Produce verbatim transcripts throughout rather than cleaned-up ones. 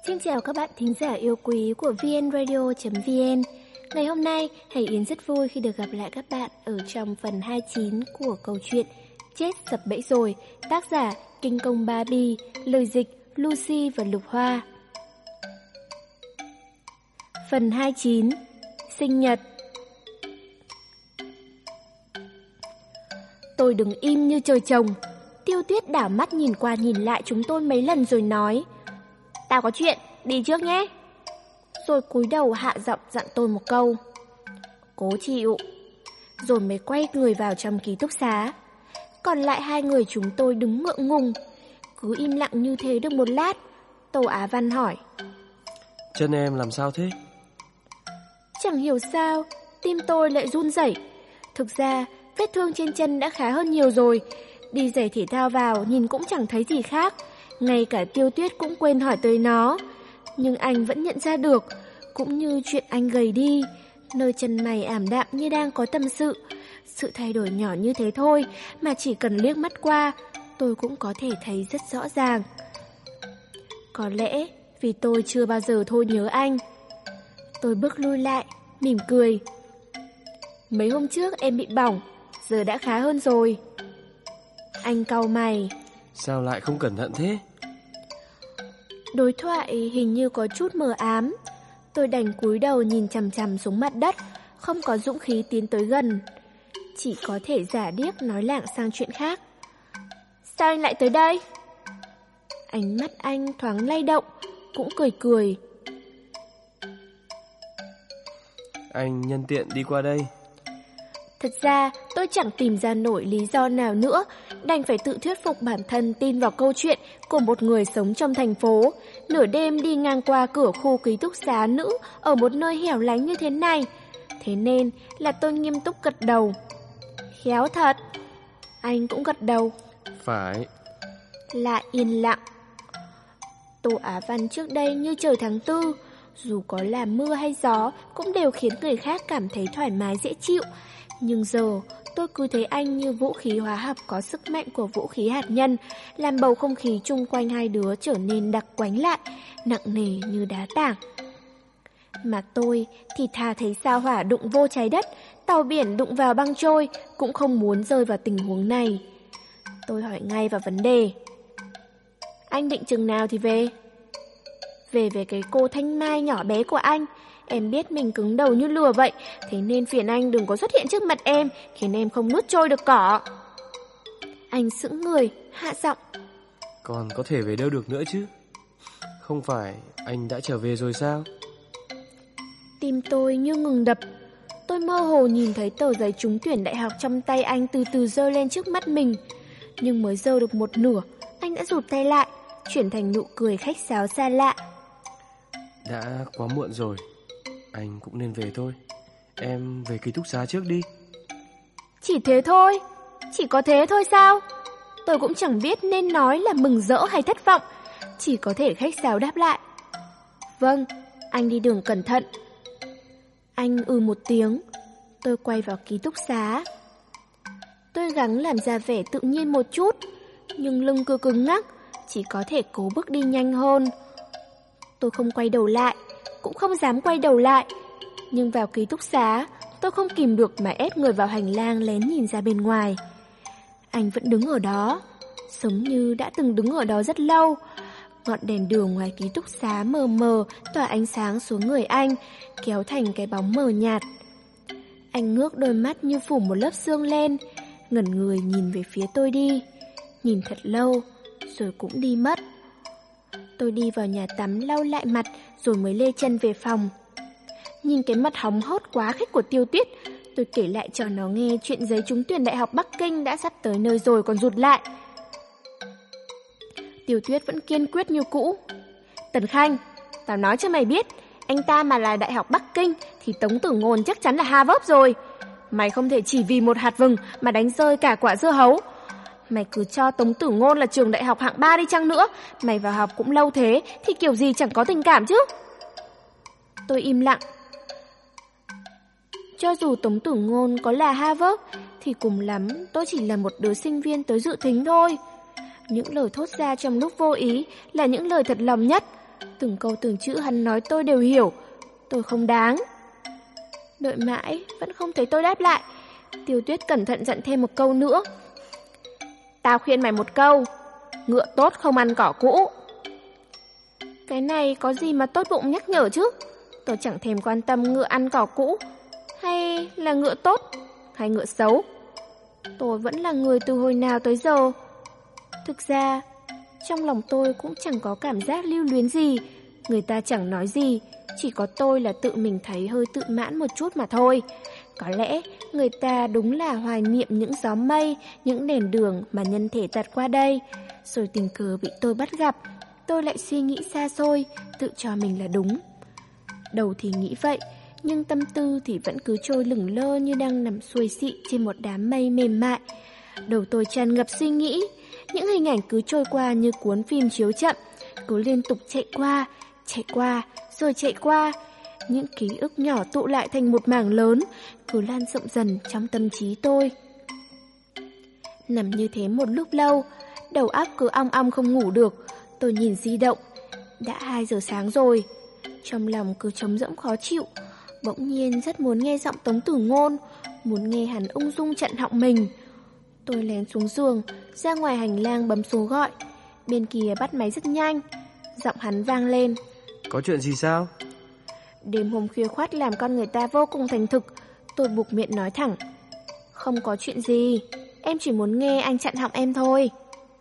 Xin chào các bạn thính giả yêu quý của vnradio chấm vn. Ngày hôm nay, Hải Yến rất vui khi được gặp lại các bạn ở trong phần hai mươi chín của câu chuyện Chết sập bẫy rồi, tác giả Kinh Công Barbie, lời dịch Lucy và Lục Hoa. Phần hai mươi chín. Sinh nhật. Tôi đứng im như trời trồng. Tiêu Tuyết đảo mắt nhìn qua nhìn lại chúng tôi mấy lần rồi nói: "Tao có chuyện, đi trước nhé." Rồi cúi đầu hạ giọng dặn tôi một câu: "Cố chịu." Rồi mới quay người vào trong ký túc xá. Còn lại hai người chúng tôi đứng ngượng ngùng. Cứ im lặng như thế được một lát, Tô Á Văn hỏi: "Chân em làm sao thế?" Chẳng hiểu sao, tim tôi lại run rẩy. Thực ra, vết thương trên chân đã khá hơn nhiều rồi. Đi giày thể thao vào nhìn cũng chẳng thấy gì khác. Ngay cả Tiêu Tuyết cũng quên hỏi tới nó. Nhưng anh vẫn nhận ra được. Cũng như chuyện anh gầy đi, nơi chân mày ảm đạm như đang có tâm sự. Sự thay đổi nhỏ như thế thôi mà chỉ cần liếc mắt qua, tôi cũng có thể thấy rất rõ ràng. Có lẽ vì tôi chưa bao giờ thôi nhớ anh. Tôi bước lui lại, mỉm cười. "Mấy hôm trước em bị bỏng, giờ đã khá hơn rồi." Anh cau mày: "Sao lại không cẩn thận thế?" Đối thoại hình như có chút mờ ám. Tôi đành cúi đầu nhìn chằm chằm xuống mặt đất, không có dũng khí tiến tới gần. Chỉ có thể giả điếc nói lảng sang chuyện khác. "Sao anh lại tới đây?" Ánh mắt anh thoáng lay động, cũng cười cười. "Anh nhân tiện đi qua đây." Thật ra tôi chẳng tìm ra nổi lý do nào nữa, đành phải tự thuyết phục bản thân tin vào câu chuyện của một người sống trong thành phố, nửa đêm đi ngang qua cửa khu ký túc xá nữ ở một nơi hẻo lánh như thế này. Thế nên là tôi nghiêm túc gật đầu. "Khéo thật." Anh cũng gật đầu. "Phải." Lại yên lặng. Tô Á Văn trước đây như trời tháng tư, dù có là mưa hay gió cũng đều khiến người khác cảm thấy thoải mái dễ chịu. Nhưng giờ tôi cứ thấy anh như vũ khí hóa học có sức mạnh của vũ khí hạt nhân, làm bầu không khí chung quanh hai đứa trở nên đặc quánh lại, nặng nề như đá tảng. Mà tôi thì thà thấy sao hỏa đụng vô trái đất, tàu biển đụng vào băng trôi, cũng không muốn rơi vào tình huống này. Tôi hỏi ngay vào vấn đề: "Anh định chừng nào thì về?" "Về về cái cô Thanh Mai nhỏ bé của anh. Em biết mình cứng đầu như lừa vậy, thế nên phiền anh đừng có xuất hiện trước mặt em, khiến em không nuốt trôi được cỏ." Anh sững người, hạ giọng: "Còn có thể về đâu được nữa chứ? Không phải anh đã trở về rồi sao?" Tim tôi như ngừng đập. Tôi mơ hồ nhìn thấy tờ giấy trúng tuyển đại học trong tay anh từ từ giơ lên trước mắt mình. Nhưng mới giơ được một nửa, anh đã rụt tay lại, chuyển thành nụ cười khách sáo xa lạ. "Đã quá muộn rồi, anh cũng nên về thôi. Em về ký túc xá trước đi." Chỉ thế thôi? Chỉ có thế thôi sao? Tôi cũng chẳng biết nên nói là mừng rỡ hay thất vọng, chỉ có thể khách sáo đáp lại: "Vâng, anh đi đường cẩn thận." Anh ừ một tiếng. Tôi quay vào ký túc xá. Tôi gắng làm ra vẻ tự nhiên một chút, nhưng lưng cứ cứng ngắc, chỉ có thể cố bước đi nhanh hơn. Tôi không quay đầu lại, cũng không dám quay đầu lại. Nhưng vào ký túc xá, tôi không kìm được mà ép người vào hành lang lén nhìn ra bên ngoài. Anh vẫn đứng ở đó, giống như đã từng đứng ở đó rất lâu. Ngọn đèn đường ngoài ký túc xá mờ mờ tỏa ánh sáng xuống người anh, kéo thành cái bóng mờ nhạt. Anh ngước đôi mắt như phủ một lớp sương lên, ngẩn người nhìn về phía tôi đi. Nhìn thật lâu, rồi cũng đi mất. Tôi đi vào nhà tắm lau lại mặt rồi mới lê chân về phòng. Nhìn cái mặt hóng hốt quá khích của Tiêu Tuyết, tôi kể lại cho nó nghe chuyện giấy trúng tuyển đại học Bắc Kinh đã sắp tới nơi rồi còn rụt lại. Tiêu Tuyết vẫn kiên quyết như cũ. "Tần Khanh, tao nói cho mày biết, anh ta mà là đại học Bắc Kinh thì Tống Tử Ngôn chắc chắn là Harvard rồi. Mày không thể chỉ vì một hạt vừng mà đánh rơi cả quả dưa hấu. Mày cứ cho Tống Tử Ngôn là trường đại học hạng ba đi chăng nữa, mày vào học cũng lâu thế thì kiểu gì chẳng có tình cảm chứ." Tôi im lặng. Cho dù Tống Tử Ngôn có là Harvard thì cùng lắm tôi chỉ là một đứa sinh viên tới dự thính thôi. Những lời thốt ra trong lúc vô ý là những lời thật lòng nhất. Từng câu từng chữ hắn nói tôi đều hiểu. Tôi không đáng. Đợi mãi, vẫn không thấy tôi đáp lại. Tiêu Tuyết cẩn thận dặn thêm một câu nữa. Tao khuyên mày một câu, ngựa tốt không ăn cỏ cũ. Cái này có gì mà tốt bụng nhắc nhở chứ? Tôi chẳng thèm quan tâm ngựa ăn cỏ cũ, hay là ngựa tốt, hay ngựa xấu. Tôi vẫn là người từ hồi nào tới giờ. Thực ra, trong lòng tôi cũng chẳng có cảm giác lưu luyến gì. Người ta chẳng nói gì, chỉ có tôi là tự mình thấy hơi tự mãn một chút mà thôi. Có lẽ người ta đúng là hoài niệm những gió mây, những nền đường mà nhân thể tạt qua đây. Rồi tình cờ bị tôi bắt gặp, tôi lại suy nghĩ xa xôi, tự cho mình là đúng. Đầu thì nghĩ vậy, nhưng tâm tư thì vẫn cứ trôi lửng lơ như đang nằm xuôi xị trên một đám mây mềm mại. Đầu tôi tràn ngập suy nghĩ, những hình ảnh cứ trôi qua như cuốn phim chiếu chậm, cứ liên tục chạy qua, chạy qua, rồi chạy qua. Những ký ức nhỏ tụ lại thành một mảng lớn, cứ lan rộng dần trong tâm trí tôi. Nằm như thế một lúc lâu, đầu óc cứ ong ong không ngủ được. Tôi nhìn di động, đã hai giờ sáng rồi. Trong lòng cứ trống rỗng khó chịu. Bỗng nhiên rất muốn nghe giọng Tống Tử Ngôn, muốn nghe hắn ung dung chặn họng mình. Tôi lén xuống giường, ra ngoài hành lang bấm số gọi. Bên kia bắt máy rất nhanh. Giọng hắn vang lên. Có chuyện gì sao? Đêm hôm khuya khoắt làm con người ta vô cùng thành thực. Tôi buộc miệng nói thẳng. Không có chuyện gì, em chỉ muốn nghe anh chặn họng em thôi.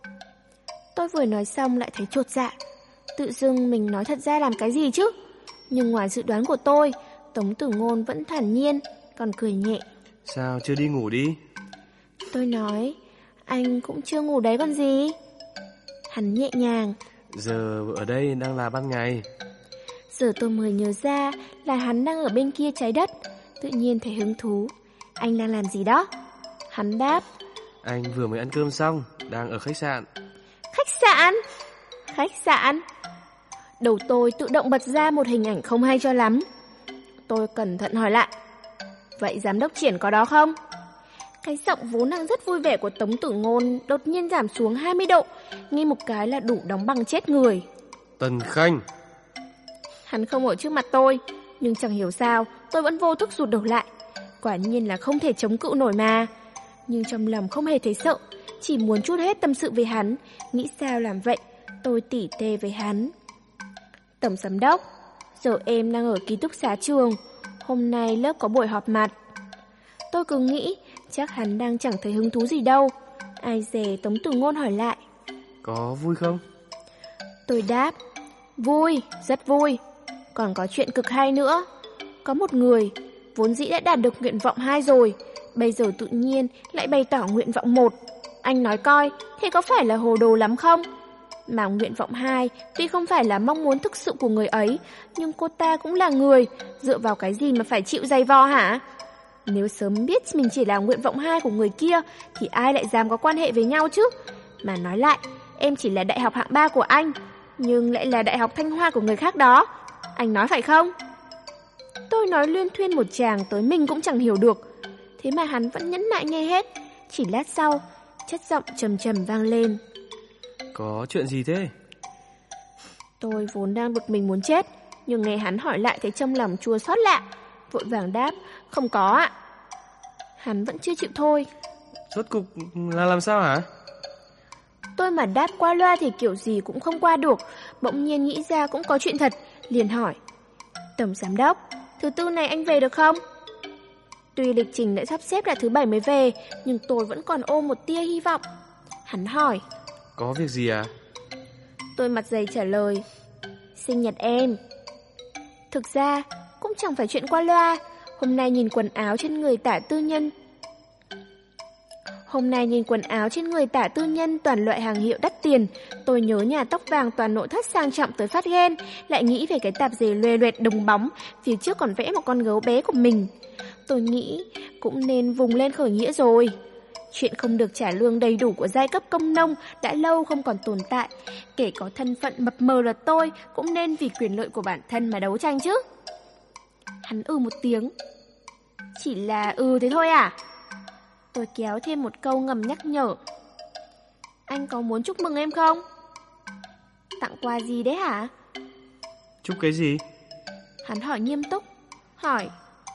Tôi vừa nói xong lại thấy chột dạ. Tự dưng mình nói thật ra làm cái gì chứ? Nhưng ngoài dự đoán của tôi, Tống Tử Ngôn vẫn thản nhiên, còn cười nhẹ. Sao chưa đi ngủ đi? Tôi nói, anh cũng chưa ngủ đấy còn gì. Hắn nhẹ nhàng. Giờ ở đây đang là ban ngày. Giờ tôi mới nhớ ra là hắn đang ở bên kia trái đất. Tự nhiên thấy hứng thú. Anh đang làm gì đó? Hắn đáp. Anh vừa mới ăn cơm xong, đang ở khách sạn. Khách sạn? Khách sạn? Đầu tôi tự động bật ra một hình ảnh không hay cho lắm. Tôi cẩn thận hỏi lại. Vậy giám đốc Triển có đó không? Cái giọng vốn đang rất vui vẻ của Tống Tử Ngôn đột nhiên giảm xuống hai mươi độ, nghe một cái là đủ đóng băng chết người. Tần Khanh. Hắn không ở trước mặt tôi, nhưng chẳng hiểu sao tôi vẫn vô thức rụt đầu lại. Quả nhiên là không thể chống cự nổi mà. Nhưng trong lòng không hề thấy sợ, chỉ muốn trút hết tâm sự về hắn. Nghĩ sao làm vậy, tôi tỉ tê với hắn. Tổng giám đốc, giờ em đang ở ký túc xá trường. Hôm nay lớp có buổi họp mặt. Tôi cứ nghĩ chắc hắn đang chẳng thấy hứng thú gì đâu. Ai dè Tống Tử Ngôn hỏi lại. Có vui không? Tôi đáp. Vui, rất vui. Còn có chuyện cực hay nữa. Có một người vốn dĩ đã đạt được nguyện vọng hai rồi, bây giờ tự nhiên lại bày tỏ nguyện vọng một. Anh nói coi, thế có phải là hồ đồ lắm không? Mà nguyện vọng hai tuy không phải là mong muốn thực sự của người ấy, nhưng cô ta cũng là người, dựa vào cái gì mà phải chịu dày vò hả? Nếu sớm biết mình chỉ là nguyện vọng hai của người kia thì ai lại dám có quan hệ với nhau chứ? Mà nói lại, em chỉ là đại học hạng ba của anh, nhưng lại là đại học Thanh Hoa của người khác đó. Anh nói phải không? Tôi nói luyên thuyên một tràng tới mình cũng chẳng hiểu được. Thế mà hắn vẫn nhẫn nại nghe hết. Chỉ lát sau, chất giọng trầm trầm vang lên. Có chuyện gì thế? Tôi vốn đang bực mình muốn chết, nhưng nghe hắn hỏi lại thấy trong lòng chua xót lạ. Vội vàng đáp, không có ạ. Hắn vẫn chưa chịu thôi. Rốt cục là làm sao hả? Tôi mà đáp qua loa thì kiểu gì cũng không qua được. Bỗng nhiên nghĩ ra cũng có chuyện thật, liền hỏi. Tổng giám đốc, thứ tư này anh về được không? Tuy lịch trình đã sắp xếp là thứ bảy mới về, nhưng tôi vẫn còn ôm một tia hy vọng. Hắn hỏi. Có việc gì à? Tôi mặt dày trả lời. Sinh nhật em. Thực ra cũng chẳng phải chuyện qua loa. Hôm nay nhìn quần áo trên người Tả Tư Nhân Hôm nay nhìn quần áo trên người Tả Tư Nhân toàn loại hàng hiệu đắt tiền, tôi nhớ nhà tóc vàng toàn nội thất sang trọng tới phát ghen, lại nghĩ về cái tạp dề loè loẹt đồng bóng, phía trước còn vẽ một con gấu bé của mình. Tôi nghĩ cũng nên vùng lên khởi nghĩa rồi. Chuyện không được trả lương đầy đủ của giai cấp công nông đã lâu không còn tồn tại. Kể có thân phận mập mờ là tôi cũng nên vì quyền lợi của bản thân mà đấu tranh chứ. Hắn ừ một tiếng. Chỉ là ừ thế thôi à? Tôi kéo thêm một câu ngầm nhắc nhở. Anh có muốn chúc mừng em không? Tặng quà gì đấy hả? Chúc cái gì? Hắn hỏi nghiêm túc. Hỏi.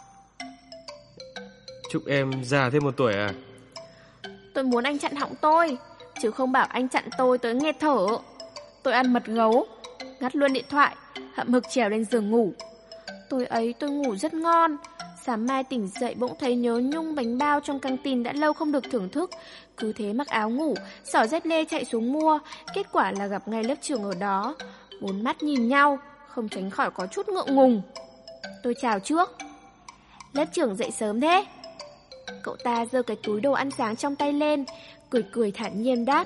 Chúc em già thêm một tuổi à? Tôi muốn anh chặn họng tôi, chứ không bảo anh chặn tôi tới nghẹt thở. Tôi ăn mật gấu, ngắt luôn điện thoại, hậm hực trèo lên giường ngủ. Tối ấy tôi ngủ rất ngon. Sáng mai tỉnh dậy bỗng thấy nhớ nhung bánh bao trong căng tin đã lâu không được thưởng thức. Cứ thế mặc áo ngủ, xỏ dép lê chạy xuống mua. Kết quả là gặp ngay lớp trưởng ở đó. Bốn mắt nhìn nhau, không tránh khỏi có chút ngượng ngùng. Tôi chào trước. Lớp trưởng dậy sớm thế? Cậu ta giơ cái túi đồ ăn sáng trong tay lên, cười cười thản nhiên đáp.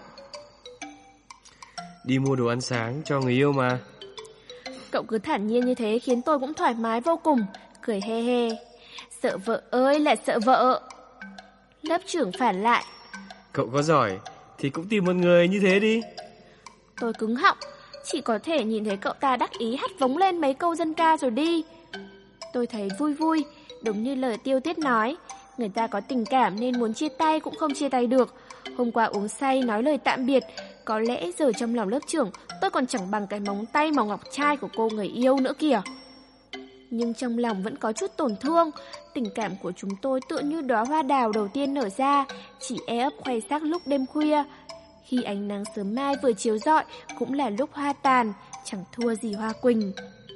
Đi mua đồ ăn sáng cho người yêu mà. Cậu cứ thản nhiên như thế khiến tôi cũng thoải mái vô cùng, cười he he. Sợ vợ ơi là sợ vợ. Lớp trưởng phản lại. Cậu có giỏi thì cũng tìm một người như thế đi. Tôi cứng họng, chỉ có thể nhìn thấy cậu ta đắc ý hắt vống lên mấy câu dân ca rồi đi. Tôi thấy vui vui, đúng như lời Tiêu Tiết nói. Người ta có tình cảm nên muốn chia tay cũng không chia tay được. Hôm qua uống say nói lời tạm biệt. Có lẽ giờ trong lòng lớp trưởng tôi còn chẳng bằng cái móng tay màu ngọc trai của cô người yêu nữa kìa. Nhưng trong lòng vẫn có chút tổn thương. Tình cảm của chúng tôi tựa như đóa hoa đào đầu tiên nở ra, chỉ e ấp khoe sắc lúc đêm khuya. Khi ánh nắng sớm mai vừa chiếu rọi cũng là lúc hoa tàn, chẳng thua gì hoa quỳnh.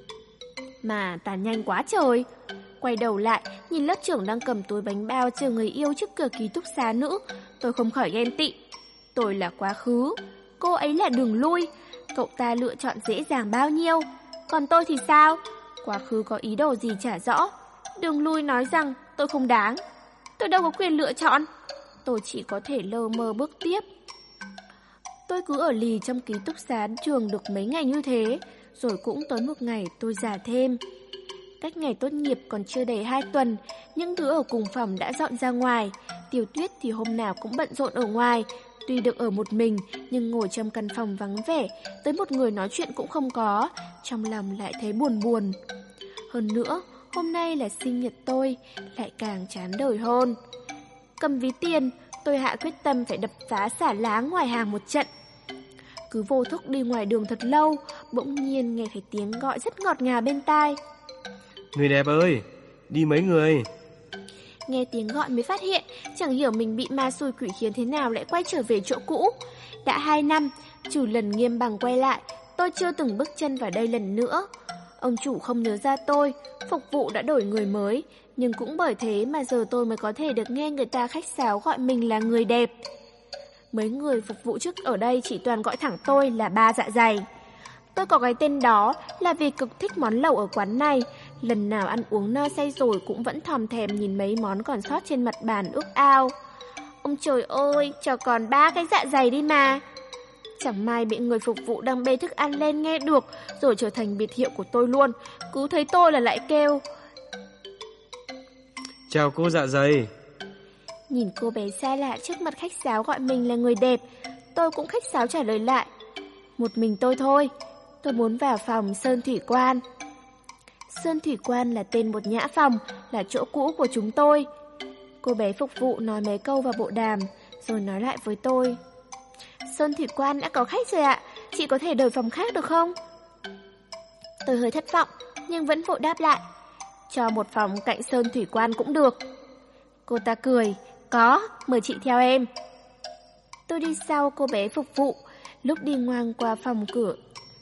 Mà tàn nhanh quá trời. Quay đầu lại, nhìn lớp trưởng đang cầm túi bánh bao chờ người yêu trước cửa ký túc xá nữ, tôi không khỏi ghen tị. Tôi là quá khứ, cô ấy là đường lui. Cậu ta lựa chọn dễ dàng bao nhiêu. Còn tôi thì sao? Quá khứ có ý đồ gì chả rõ. Đường lui nói rằng tôi không đáng. Tôi đâu có quyền lựa chọn. Tôi chỉ có thể lơ mơ bước tiếp. Tôi cứ ở lì trong ký túc xá trường được mấy ngày như thế, rồi cũng tới một ngày tôi già thêm. Cách ngày tốt nghiệp còn chưa đầy hai tuần, những đứa ở cùng phòng đã dọn ra ngoài. Tiểu Tuyết thì hôm nào cũng bận rộn ở ngoài. Tuy được ở một mình, nhưng ngồi trong căn phòng vắng vẻ, tới một người nói chuyện cũng không có, trong lòng lại thấy buồn buồn. Hơn nữa, hôm nay là sinh nhật tôi, lại càng chán đời hơn. Cầm ví tiền, tôi hạ quyết tâm phải đập phá xả láng ngoài hàng một trận. Cứ vô thức đi ngoài đường thật lâu, bỗng nhiên nghe thấy tiếng gọi rất ngọt ngào bên tai. Người đẹp ơi, đi mấy người? Nghe tiếng gọi mới phát hiện, chẳng hiểu mình bị ma xui quỷ khiến thế nào lại quay trở về chỗ cũ. Đã hai năm, chủ lần Nghiêm Bằng quay lại, tôi chưa từng bước chân vào đây lần nữa. Ông chủ không nhớ ra tôi, phục vụ đã đổi người mới, nhưng cũng bởi thế mà giờ tôi mới có thể được nghe người ta khách sáo gọi mình là người đẹp. Mấy người phục vụ trước ở đây chỉ toàn gọi thẳng tôi là ba dạ dày. Tôi có cái tên đó là vì cực thích món lẩu ở quán này. Lần nào ăn uống no say rồi cũng vẫn thòm thèm nhìn mấy món còn sót trên mặt bàn ước ao. Ông trời ơi, cho còn ba cái dạ dày đi mà. Chẳng may bị người phục vụ đang bê thức ăn lên nghe được, rồi trở thành biệt hiệu của tôi luôn. Cứ thấy tôi là lại kêu. Chào cô dạ dày. Nhìn cô bé xa lạ trước mặt khách sáo gọi mình là người đẹp, tôi cũng khách sáo trả lời lại. Một mình tôi thôi, tôi muốn vào phòng Sơn Thủy Quan. Sơn Thủy Quan là tên một nhã phòng, là chỗ cũ của chúng tôi. Cô bé phục vụ nói mấy câu vào bộ đàm, rồi nói lại với tôi. Sơn Thủy Quan đã có khách rồi ạ, chị có thể đổi phòng khác được không? Tôi hơi thất vọng, nhưng vẫn vội đáp lại. Cho một phòng cạnh Sơn Thủy Quan cũng được. Cô ta cười, có, mời chị theo em. Tôi đi sau cô bé phục vụ, lúc đi ngang qua phòng cửa.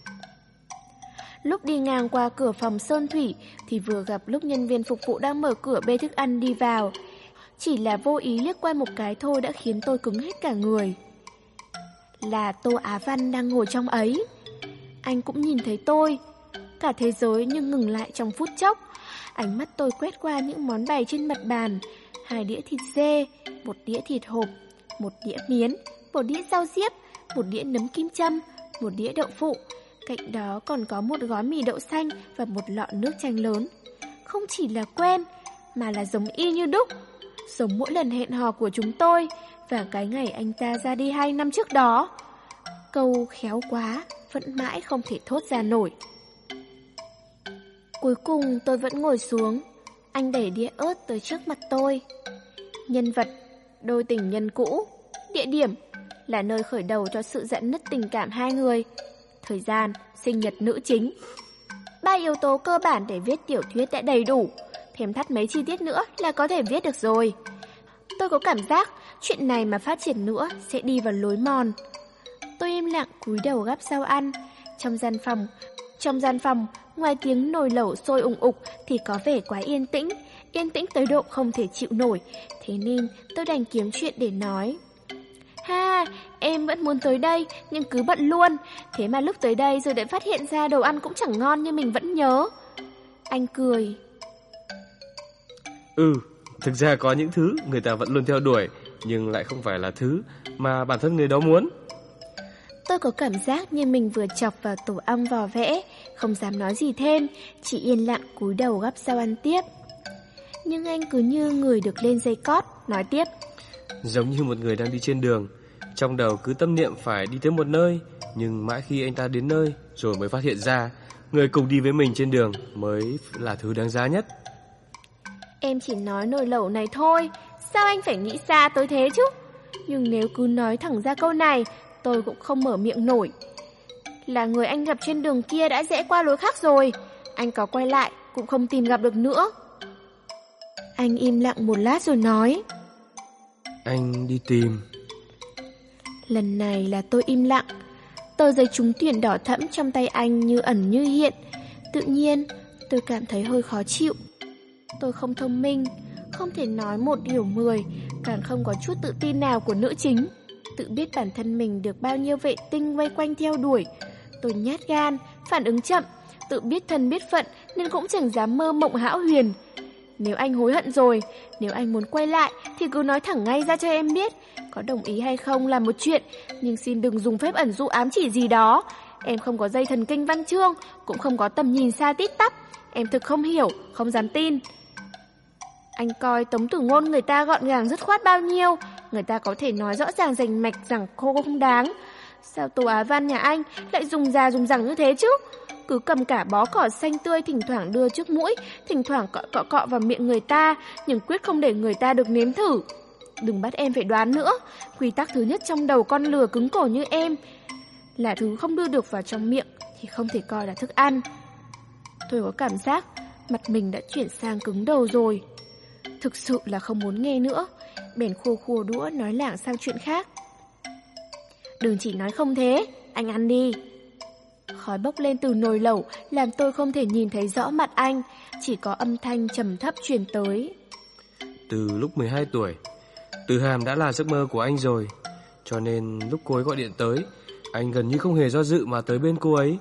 Lúc đi ngang qua cửa phòng Sơn Thủy thì vừa gặp lúc nhân viên phục vụ đang mở cửa bê thức ăn đi vào. Chỉ là vô ý liếc qua một cái thôi đã khiến tôi cứng hết cả người. Là Tô Á Văn đang ngồi trong ấy. Anh cũng nhìn thấy tôi. Cả thế giới nhưng ngừng lại trong phút chốc. Ánh mắt tôi quét qua những món bày trên mặt bàn. Hai đĩa thịt dê, một đĩa thịt hộp, một đĩa miến, một đĩa rau diếp, một đĩa nấm kim châm, một đĩa đậu phụ. Cạnh đó còn có một gói mì đậu xanh và một lọ nước chanh lớn. Không chỉ là quen, mà là giống y như đúc. Giống mỗi lần hẹn hò của chúng tôi và cái ngày anh ta ra đi hai năm trước đó. Câu khéo quá, vẫn mãi không thể thốt ra nổi. Cuối cùng tôi vẫn ngồi xuống. Anh đẩy đĩa ớt tới trước mặt tôi. Nhân vật, đôi tình nhân cũ. Địa điểm là nơi khởi đầu cho sự giận nứt tình cảm hai người. Thời gian, sinh nhật nữ chính. Ba yếu tố cơ bản để viết tiểu thuyết đã đầy đủ, thêm thắt mấy chi tiết nữa là có thể viết được rồi. Tôi có cảm giác chuyện này mà phát triển nữa sẽ đi vào lối mòn. Tôi im lặng cúi đầu gắp rau ăn. Trong gian phòng, trong gian phòng, ngoài tiếng nồi lẩu sôi ùng ục thì có vẻ quá yên tĩnh, yên tĩnh tới độ không thể chịu nổi. Thế nên tôi đành kiếm chuyện để nói. Ha, em vẫn muốn tới đây nhưng cứ bận luôn. Thế mà lúc tới đây rồi lại phát hiện ra đồ ăn cũng chẳng ngon như mình vẫn nhớ. Anh cười. Ừ, thực ra có những thứ người ta vẫn luôn theo đuổi, nhưng lại không phải là thứ mà bản thân người đó muốn. Tôi có cảm giác như mình vừa chọc vào tổ ong vò vẽ, không dám nói gì thêm, chỉ yên lặng cúi đầu gắp rau ăn tiếp. Nhưng anh cứ như người được lên dây cót, nói tiếp. Giống như một người đang đi trên đường, trong đầu cứ tâm niệm phải đi tới một nơi, nhưng mãi khi anh ta đến nơi rồi mới phát hiện ra người cùng đi với mình trên đường mới là thứ đáng giá nhất. Em chỉ nói nồi lẩu này thôi, sao anh phải nghĩ xa tới thế chứ? Nhưng nếu cứ nói thẳng ra câu này, tôi cũng không mở miệng nổi. Là người anh gặp trên đường kia đã rẽ qua lối khác rồi, anh có quay lại cũng không tìm gặp được nữa. Anh im lặng một lát rồi nói. Anh đi tìm. Lần này là tôi im lặng. Tờ giấy trúng tuyển đỏ thẫm trong tay anh như ẩn như hiện. Tự nhiên tôi cảm thấy hơi khó chịu. Tôi không thông minh, không thể nói một hiểu mười, càng không có chút tự tin nào của nữ chính. Tự biết bản thân mình được bao nhiêu vệ tinh vây quanh theo đuổi. Tôi nhát gan, phản ứng chậm, tự biết thân biết phận nên cũng chẳng dám mơ mộng hão huyền. Nếu anh hối hận rồi, nếu anh muốn quay lại thì cứ nói thẳng ngay ra cho em biết. Có đồng ý hay không là một chuyện, nhưng xin đừng dùng phép ẩn dụ ám chỉ gì đó. Em không có dây thần kinh văn chương, cũng không có tầm nhìn xa tít tắp. Em thực không hiểu, không dám tin. Anh coi tống tử ngôn người ta gọn gàng dứt khoát bao nhiêu. Người ta có thể nói rõ ràng rành mạch rằng cô không đáng. Sao Tô Á Văn nhà anh lại dùng già dùng rằng như thế chứ? Cứ cầm cả bó cỏ xanh tươi thỉnh thoảng đưa trước mũi, thỉnh thoảng cọ cọ cọ vào miệng người ta, nhưng quyết không để người ta được nếm thử. Đừng bắt em phải đoán nữa. Quy tắc thứ nhất trong đầu con lừa cứng cổ như em là thứ không đưa được vào trong miệng thì không thể coi là thức ăn. Tôi có cảm giác mặt mình đã chuyển sang cứng đầu rồi. Thực sự là không muốn nghe nữa, bèn khua khua đũa nói lảng sang chuyện khác. Đừng chỉ nói không thế, anh ăn đi. Khói bốc lên từ nồi lẩu làm tôi không thể nhìn thấy rõ mặt anh, chỉ có âm thanh trầm thấp truyền tới. Từ lúc mười hai tuổi, Từ Hàm đã là giấc mơ của anh rồi, cho nên lúc cô ấy gọi điện tới, anh gần như không hề do dự mà tới bên cô ấy.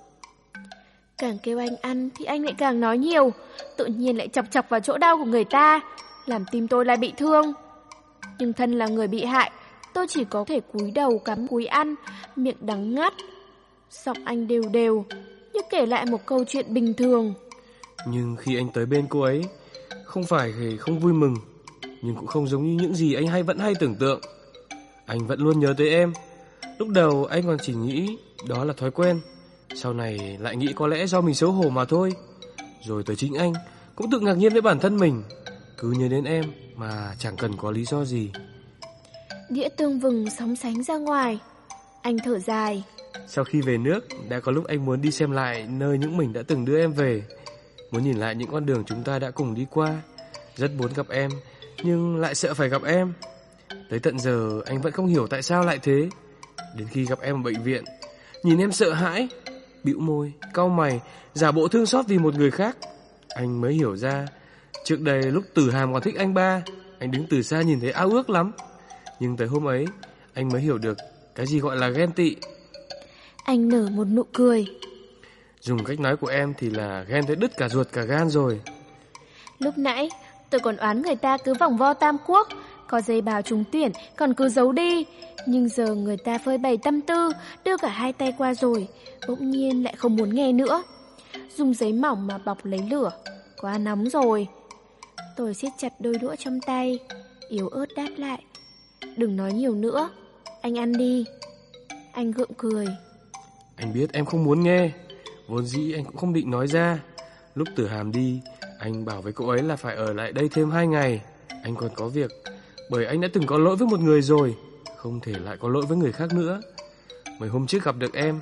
Càng kêu anh ăn thì anh lại càng nói nhiều, tự nhiên lại chọc chọc vào chỗ đau của người ta, làm tim tôi lại bị thương. Nhưng thân là người bị hại, tôi chỉ có thể cúi đầu cắm cúi ăn, miệng đắng ngắt. Giọng anh đều đều, như kể lại một câu chuyện bình thường. Nhưng khi anh tới bên cô ấy, không phải không vui mừng, nhưng cũng không giống như những gì anh hay vẫn hay tưởng tượng. Anh vẫn luôn nhớ tới em. Lúc đầu anh còn chỉ nghĩ đó là thói quen, sau này lại nghĩ có lẽ do mình xấu hổ mà thôi. Rồi tới chính anh cũng tự ngạc nhiên với bản thân mình, cứ nhớ đến em mà chẳng cần có lý do gì. Đĩa tương vừng sóng sánh ra ngoài. Anh thở dài. Sau khi về nước, đã có lúc anh muốn đi xem lại nơi những mình đã từng đưa em về, muốn nhìn lại những con đường chúng ta đã cùng đi qua. Rất muốn gặp em, nhưng lại sợ phải gặp em. Tới tận giờ anh vẫn không hiểu tại sao lại thế. Đến khi gặp em ở bệnh viện, nhìn em sợ hãi, bĩu môi, cau mày, giả bộ thương xót vì một người khác, anh mới hiểu ra trước đây lúc Tử Hàm còn thích anh ba, anh đứng từ xa nhìn thấy ao ước lắm. Nhưng tới hôm ấy, anh mới hiểu được cái gì gọi là ghen tị. Anh nở một nụ cười. Dùng cách nói của em thì là ghen tới đứt cả ruột cả gan rồi. Lúc nãy tôi còn oán người ta cứ vòng vo Tam Quốc, có giấy báo trúng tuyển còn cứ giấu đi. Nhưng giờ người ta phơi bày tâm tư, đưa cả hai tay qua rồi, bỗng nhiên lại không muốn nghe nữa. Dùng giấy mỏng mà bọc lấy lửa, quá nóng rồi. Tôi siết chặt đôi đũa trong tay, yếu ớt đáp lại. Đừng nói nhiều nữa, anh ăn đi. Anh gượng cười. Anh biết em không muốn nghe, vốn dĩ anh cũng không định nói ra. Lúc Tử Hàm đi, anh bảo với cô ấy là phải ở lại đây thêm hai ngày. Anh còn có việc, bởi anh đã từng có lỗi với một người rồi, không thể lại có lỗi với người khác nữa. Mấy hôm trước gặp được em,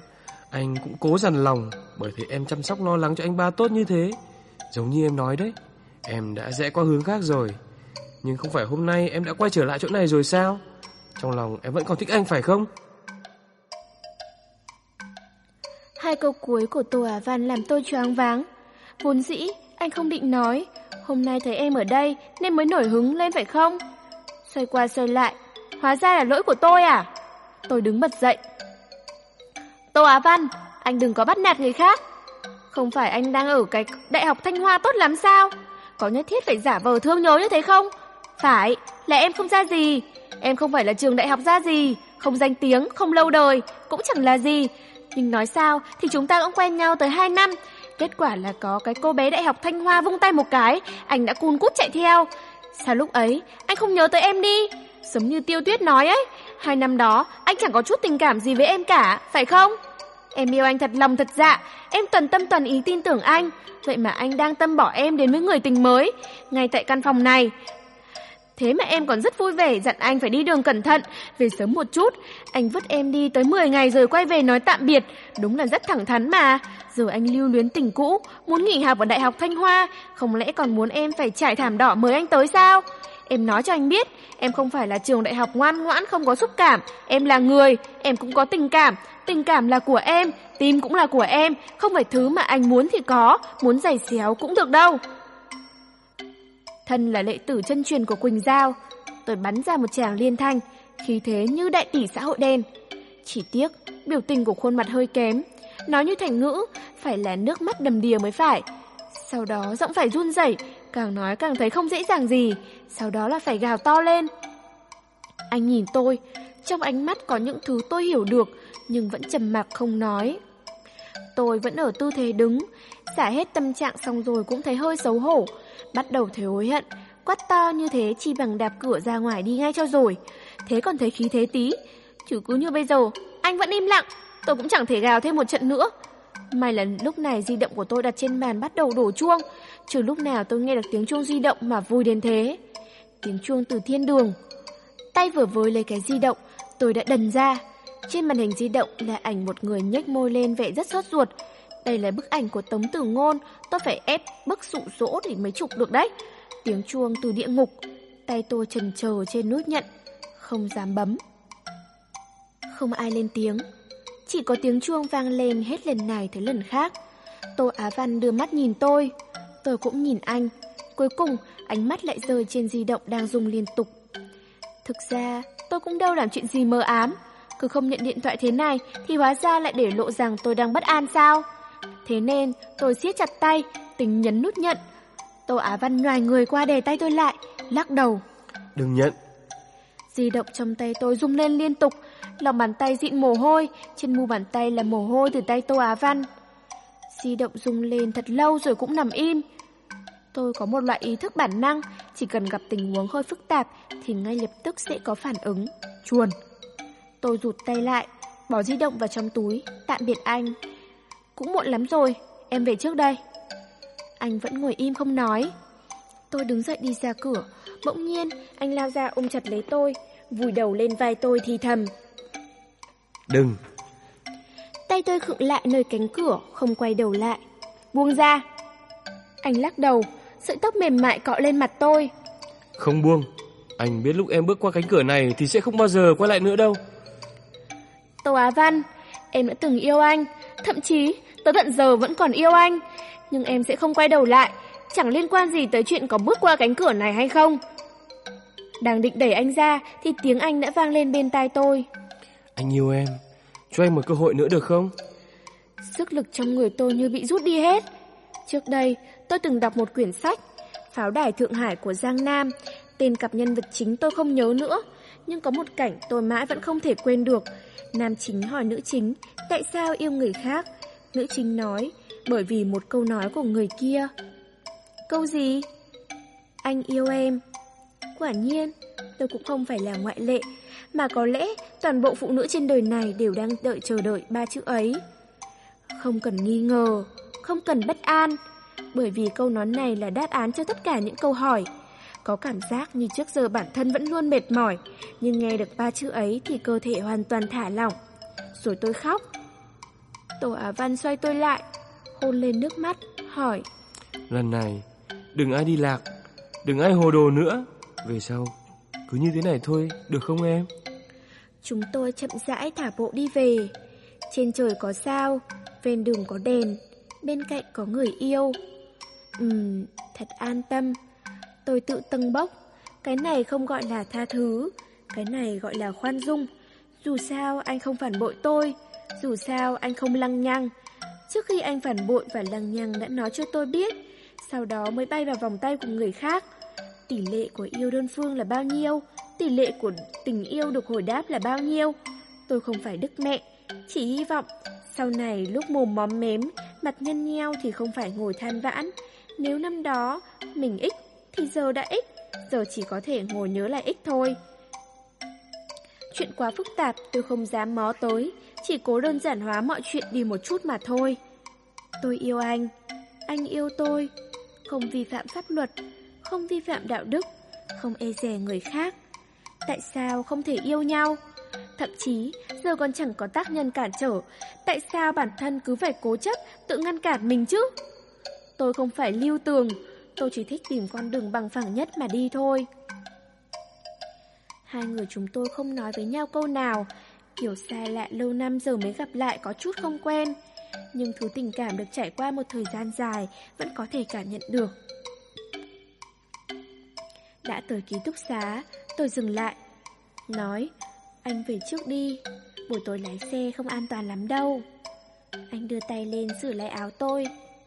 Anh cũng cố dằn lòng, bởi thế em chăm sóc lo lắng cho anh ba tốt như thế. Giống như em nói đấy, em đã rẽ qua hướng khác rồi. Nhưng không phải hôm nay em đã quay trở lại chỗ này rồi sao? Trong lòng em vẫn còn thích anh phải không? Hai câu cuối của Tô Á Văn làm tôi choáng váng. Vốn dĩ anh không định nói, hôm nay thấy em ở đây nên mới nổi hứng lên phải không? Xoay qua xoay lại, hóa ra là lỗi của tôi à? Tôi đứng bật dậy. Tô Á Văn, anh đừng có bắt nạt người khác. Không phải anh đang ở cái đại học Thanh Hoa tốt lắm sao? Có nhất thiết phải giả vờ thương nhớ như thế không? Phải, là em không ra gì. Em không phải là trường đại học ra gì, không danh tiếng, không lâu đời, cũng chẳng là gì. Nhưng nói sao thì chúng ta cũng quen nhau tới hai năm. Kết quả là có cái cô bé đại học Thanh Hoa vung tay một cái, anh đã cun cút chạy theo. Sao lúc ấy anh không nhớ tới em đi? Giống như Tiêu Tuyết nói ấy, hai năm đó anh chẳng có chút tình cảm gì với em cả, phải không? Em yêu anh thật lòng thật dạ, em toàn tâm toàn ý tin tưởng anh. Vậy mà anh đang tâm bỏ em đến với người tình mới, ngay tại căn phòng này. Thế mà em còn rất vui vẻ dặn anh phải đi đường cẩn thận, về sớm một chút. Anh vứt em đi tới mười ngày rồi quay về nói tạm biệt, đúng là rất thẳng thắn mà. Giờ anh lưu luyến tình cũ, muốn nghỉ học ở Đại học Thanh Hoa, không lẽ còn muốn em phải trải thảm đỏ mời anh tới sao? Em nói cho anh biết, em không phải là trường đại học ngoan ngoãn không có xúc cảm. Em là người, em cũng có tình cảm. Tình cảm là của em, tim cũng là của em. Không phải thứ mà anh muốn thì có, muốn giày xéo cũng được đâu. Thân là lệ tử chân truyền của Quỳnh Giao, tôi bắn ra một tràng liên thanh, khí thế như đại tỷ xã hội đen. Chỉ tiếc, biểu tình của khuôn mặt hơi kém. Nói như thành ngữ, phải là nước mắt đầm đìa mới phải. Sau đó giọng phải run rẩy, càng nói càng thấy không dễ dàng gì. Sau đó là phải gào to lên. Anh nhìn tôi, trong ánh mắt có những thứ tôi hiểu được, nhưng vẫn trầm mặc không nói. Tôi vẫn ở tư thế đứng, xả hết tâm trạng xong rồi cũng thấy hơi xấu hổ. Bắt đầu thấy hối hận, quát to như thế chỉ bằng đạp cửa ra ngoài đi ngay cho rồi. Thế còn thấy khí thế tí. Chứ cứ như bây giờ, anh vẫn im lặng, tôi cũng chẳng thể gào thêm một trận nữa. May là lúc này di động của tôi đặt trên bàn bắt đầu đổ chuông. Chứ lúc nào tôi nghe được tiếng chuông di động mà vui đến thế. Tiếng chuông từ thiên đường. Tay vừa với lấy cái di động, tôi đã đần ra. Trên màn hình di động là ảnh một người nhếch môi lên vẻ rất sốt ruột. Đây là bức ảnh của Tống Tử Ngôn, tôi phải ép bức dụ dỗ để mới chụp được đấy. Tiếng chuông từ địa ngục, tay tôi chần chờ trên nút nhận, không dám bấm. Không ai lên tiếng, chỉ có tiếng chuông vang lên hết lần này tới lần khác. Tô Á Văn đưa mắt nhìn tôi, tôi cũng nhìn anh. Cuối cùng, ánh mắt lại rơi trên di động đang rung liên tục. Thực ra, tôi cũng đâu làm chuyện gì mơ ám. Cứ không nhận điện thoại thế này thì hóa ra lại để lộ rằng tôi đang bất an sao? Thế nên tôi siết chặt tay, tính nhấn nút nhận. Tô Á Văn nhoài người qua đè tay tôi lại, lắc đầu. Đừng nhận. Di động trong tay tôi rung lên liên tục, lòng bàn tay dịn mồ hôi, trên mu bàn tay là mồ hôi từ tay Tô Á Văn. Di động rung lên thật lâu rồi cũng nằm im. Tôi có một loại ý thức bản năng, chỉ cần gặp tình huống hơi phức tạp thì ngay lập tức sẽ có phản ứng, chuồn. Tôi rụt tay lại, bỏ di động vào trong túi, tạm biệt anh. Cũng muộn lắm rồi, em về trước đây. Anh vẫn ngồi im không nói. Tôi đứng dậy đi ra cửa, bỗng nhiên anh lao ra ôm chặt lấy tôi, vùi đầu lên vai tôi thì thầm. Đừng. Tay tôi khựng lại nơi cánh cửa, không quay đầu lại. Buông ra. Anh lắc đầu, sợi tóc mềm mại cọ lên mặt tôi. Không buông. Anh biết lúc em bước qua cánh cửa này thì sẽ không bao giờ quay lại nữa đâu. Tô Á Văn, em đã từng yêu anh, thậm chí tới tận giờ vẫn còn yêu anh. Nhưng em sẽ không quay đầu lại, chẳng liên quan gì tới chuyện có bước qua cánh cửa này hay không. Đang định đẩy anh ra thì tiếng anh đã vang lên bên tai tôi. Anh yêu em, cho anh một cơ hội nữa được không? Sức lực trong người tôi như bị rút đi hết. Trước đây tôi từng đọc một quyển sách Pháo đài Thượng Hải của Giang Nam. Tên cặp nhân vật chính tôi không nhớ nữa, nhưng có một cảnh tôi mãi vẫn không thể quên được. Nam chính hỏi nữ chính tại sao yêu người khác. Nữ chính nói bởi vì một câu nói của người kia. Câu gì? Anh yêu em. Quả nhiên tôi cũng không phải là ngoại lệ, mà có lẽ toàn bộ phụ nữ trên đời này đều đang đợi chờ đợi ba chữ ấy. Không cần nghi ngờ, không cần bất an, bởi vì câu nói này là đáp án cho tất cả những câu hỏi. Có cảm giác như trước giờ bản thân vẫn luôn mệt mỏi, nhưng nghe được ba chữ ấy thì cơ thể hoàn toàn thả lỏng. Rồi tôi khóc. Tô Á Văn xoay tôi lại, hôn lên nước mắt, hỏi: Lần này đừng ai đi lạc, đừng ai hồ đồ nữa. Về sau cứ như thế này thôi, được không em? Chúng tôi chậm rãi thả bộ đi về. Trên trời có sao, ven đường có đèn, bên cạnh có người yêu. Ừm, thật an tâm. Tôi tự tâng bốc. Cái này không gọi là tha thứ, cái này gọi là khoan dung. Dù sao anh không phản bội tôi, dù sao anh không lăng nhăng. Trước khi anh phản bội và lăng nhăng đã nói cho tôi biết, sau đó mới bay vào vòng tay của người khác. Tỷ lệ của yêu đơn phương là bao nhiêu? Tỷ lệ của tình yêu được hồi đáp là bao nhiêu? Tôi không phải đức mẹ, chỉ hy vọng sau này lúc mồm móm mém, mặt nhăn nheo thì không phải ngồi than vãn. Nếu năm đó mình ích thì giờ đã ích, giờ chỉ có thể ngồi nhớ lại ích thôi. Chuyện quá phức tạp tôi không dám mó tới, chỉ cố đơn giản hóa mọi chuyện đi một chút mà thôi. Tôi yêu anh, anh yêu tôi, không vi phạm pháp luật, không vi phạm đạo đức, không e dè người khác. Tại sao không thể yêu nhau? Thậm chí giờ còn chẳng có tác nhân cản trở, tại sao bản thân cứ phải cố chấp tự ngăn cản mình chứ? Tôi không phải Lưu Tường, tôi chỉ thích tìm con đường bằng phẳng nhất mà đi thôi. Hai người chúng tôi không nói với nhau câu nào, kiểu xa lạ lâu năm giờ mới gặp lại có chút không quen. Nhưng thứ tình cảm được trải qua một thời gian dài vẫn có thể cảm nhận được. Đã tới ký túc xá, tôi dừng lại, nói: Anh về trước đi, buổi tối lái xe không an toàn lắm đâu. Anh đưa tay lên sửa lại áo tôi.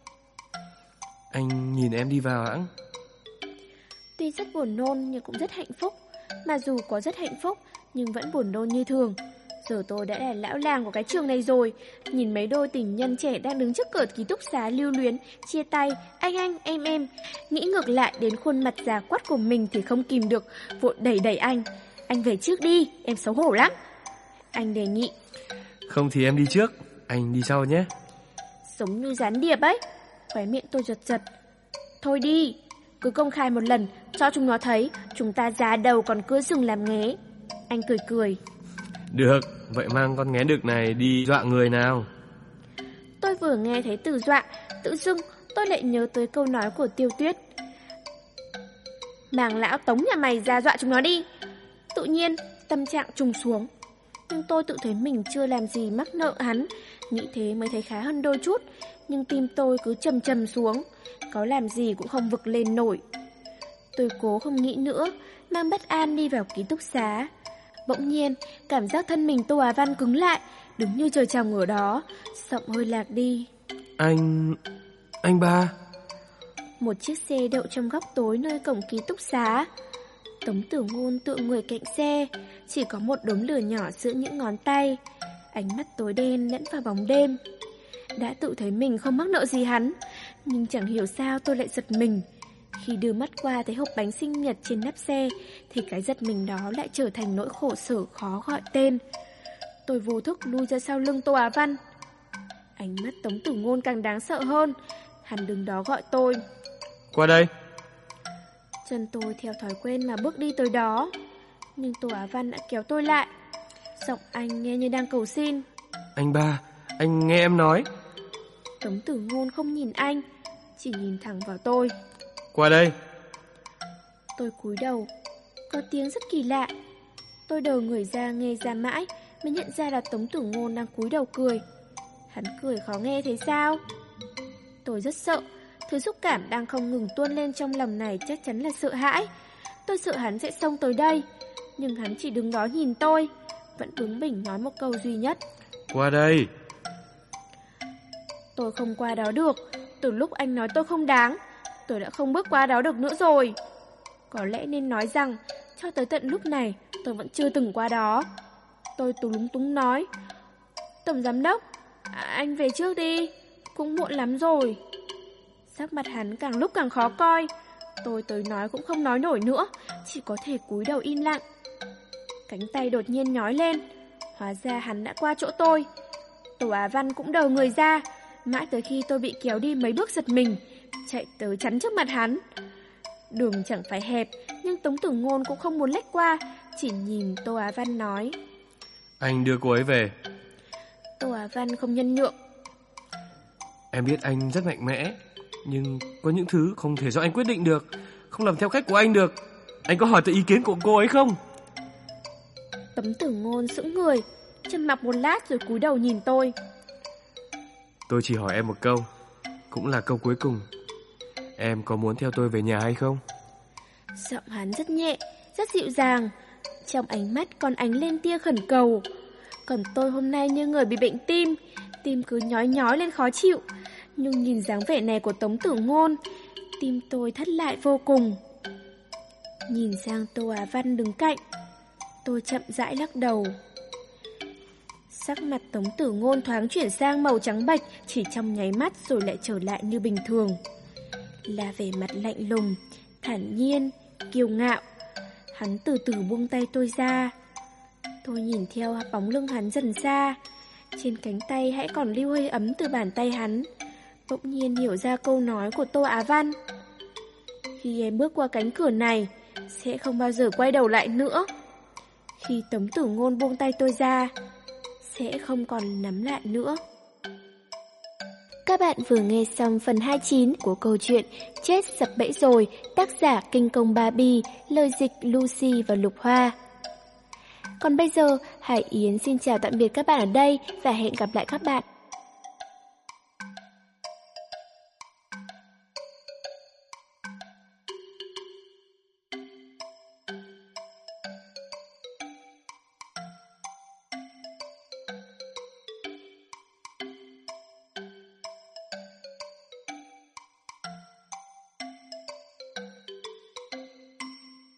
Anh nhìn em đi vào hãng. Tuy rất buồn nôn nhưng cũng rất hạnh phúc. Mà dù có rất hạnh phúc nhưng vẫn buồn nôn như thường. Giờ tôi đã là lão làng của cái trường này rồi. Nhìn mấy đôi tình nhân trẻ đang đứng trước cửa ký túc xá lưu luyến, chia tay, anh anh, em em. Nghĩ ngược lại đến khuôn mặt già quắt của mình thì không kìm được, vội đẩy đẩy anh. Anh về trước đi, em xấu hổ lắm. Anh đề nghị. Không thì em đi trước, anh đi sau nhé. Giống như gián điệp ấy. Khóe miệng tôi giật giật. Thôi đi, cứ công khai một lần, cho chúng nó thấy chúng ta già đầu còn cưa rừng làm nghé. Anh cười cười. Được, vậy mang con nghé đực này đi dọa người nào. Tôi vừa nghe thấy từ dọa, tự dưng tôi lại nhớ tới câu nói của Tiêu Tuyết. Mang lão Tống nhà mày ra dọa chúng nó đi. Tự nhiên tâm trạng trùng xuống. Nhưng tôi tự thấy mình chưa làm gì mắc nợ hắn, nghĩ thế mới thấy khá hơn đôi chút. Nhưng tim tôi cứ trầm trầm xuống, có làm gì cũng không vực lên nổi. Tôi cố không nghĩ nữa, mang bất an đi vào ký túc xá. Bỗng nhiên, cảm giác thân mình Tô Á Văn cứng lại, đứng như trời trồng ở đó, giọng hơi lạc đi. Anh... anh ba. Một chiếc xe đậu trong góc tối nơi cổng ký túc xá. Tống Tử Ngôn tựa người cạnh xe, chỉ có một đốm lửa nhỏ giữa những ngón tay. Ánh mắt tối đen lẫn vào bóng đêm. Đã tự thấy mình không mắc nợ gì hắn, nhưng chẳng hiểu sao tôi lại giật mình. Khi đưa mắt qua thấy hộp bánh sinh nhật trên nắp xe, thì cái giật mình đó lại trở thành nỗi khổ sở khó gọi tên. Tôi vô thức lui ra sau lưng Tô Á Văn. Ánh mắt Tống Tử Ngôn càng đáng sợ hơn. Hắn đứng đó gọi tôi. Qua đây. Chân tôi theo thói quen mà bước đi tới đó. Nhưng Tô Á Văn đã kéo tôi lại. Giọng anh nghe như đang cầu xin. Anh ba, anh nghe em nói. Tống Tử Ngôn không nhìn anh, chỉ nhìn thẳng vào tôi. Qua đây. Tôi cúi đầu. Có tiếng rất kỳ lạ. Tôi đờ người ra nghe ra mãi mới nhận ra là Tống Tử Ngôn đang cúi đầu cười. Hắn cười khó nghe thế sao? Tôi rất sợ. Thứ xúc cảm đang không ngừng tuôn lên trong lòng này chắc chắn là sợ hãi. Tôi sợ hắn sẽ xông tới đây. Nhưng hắn chỉ đứng đó nhìn tôi, vẫn bướng bỉnh nói một câu duy nhất. Qua đây. Tôi không qua đó được. Từ lúc anh nói tôi không đáng, tôi đã không bước qua đó được nữa rồi. Có lẽ nên nói rằng cho tới tận lúc này tôi vẫn chưa từng qua đó. Tôi tú lúng túng nói. Tổng giám đốc, à, anh về trước đi, cũng muộn lắm rồi. Sắc mặt hắn càng lúc càng khó coi. Tôi tới nói cũng không nói nổi nữa, chỉ có thể cúi đầu im lặng. Cánh tay đột nhiên nhói lên. Hóa ra hắn đã qua chỗ tôi. Tô Á Văn cũng đờ người ra, mãi tới khi tôi bị kéo đi mấy bước giật mình, chạy tới chắn trước mặt hắn. Đường chẳng phải hẹp, nhưng Tống Tử Ngôn cũng không muốn lách qua, chỉ nhìn Tô Á Văn nói. Anh đưa cô ấy về. Tô Á Văn không nhân nhượng, Em biết anh rất mạnh mẽ, nhưng có những thứ không thể do anh quyết định được, không làm theo cách của anh được. Anh có hỏi tới ý kiến của cô ấy không? Tấm Tử Ngôn sững người, trầm mặc một lát rồi cúi đầu nhìn tôi. Tôi chỉ hỏi em một câu, cũng là câu cuối cùng. Em có muốn theo tôi về nhà hay không? Giọng hắn rất nhẹ, rất dịu dàng. Trong ánh mắt còn ánh lên tia khẩn cầu. Còn tôi hôm nay như người bị bệnh tim, tim cứ nhói nhói lên khó chịu. Nhưng nhìn dáng vẻ này của Tống Tử Ngôn, tim tôi thắt lại vô cùng. Nhìn sang Tô Á Văn đứng cạnh, tôi chậm rãi lắc đầu. Sắc mặt Tống Tử Ngôn thoáng chuyển sang màu trắng bệch chỉ trong nháy mắt rồi lại trở lại như bình thường. Là vẻ mặt lạnh lùng, thản nhiên, kiêu ngạo. Hắn từ từ buông tay tôi ra. Tôi nhìn theo bóng lưng hắn dần xa. Trên cánh tay hãy còn lưu hơi ấm từ bàn tay hắn. Bỗng nhiên hiểu ra câu nói của Tô Á Văn. Khi em bước qua cánh cửa này, sẽ không bao giờ quay đầu lại nữa. Khi Tống Tử Ngôn buông tay tôi ra, sẽ không còn nắm lại nữa. Các bạn vừa nghe xong phần hai mươi chín của câu chuyện Chết sập bẫy rồi, tác giả Kinh Công Ba Bi, lời dịch Lucy và Lục Hoa. Còn bây giờ, Hải Yến xin chào tạm biệt các bạn ở đây và hẹn gặp lại các bạn